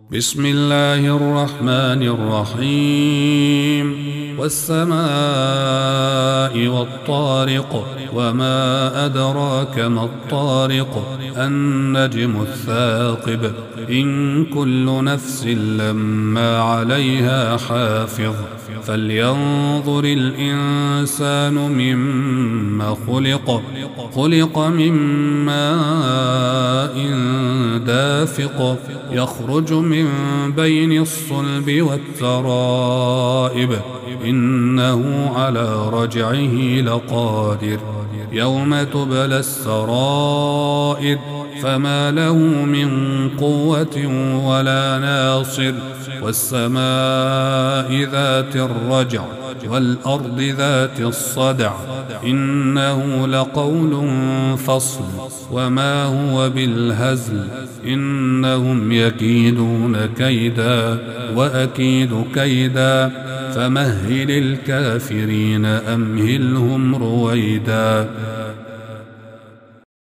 بسم الله الرحمن الرحيم والسماء والطارق وما أدراك ما الطارق النجم الثاقب إن كل نفس لما عليها حافظ فلينظر الإنسان مما خلق من ماء دافق يخرج من بين الصلب والترائب إنه على رجعه لقادر يوم تبلى السرائر فما له من قوة ولا ناصر والسماء ذات الرجع والأرض ذات الصدع إنه لقول فصل وما هو بالهزل إنهم يكيدون كيدا وأكيد كيدا فمهل الكافرين أمهلهم رويدا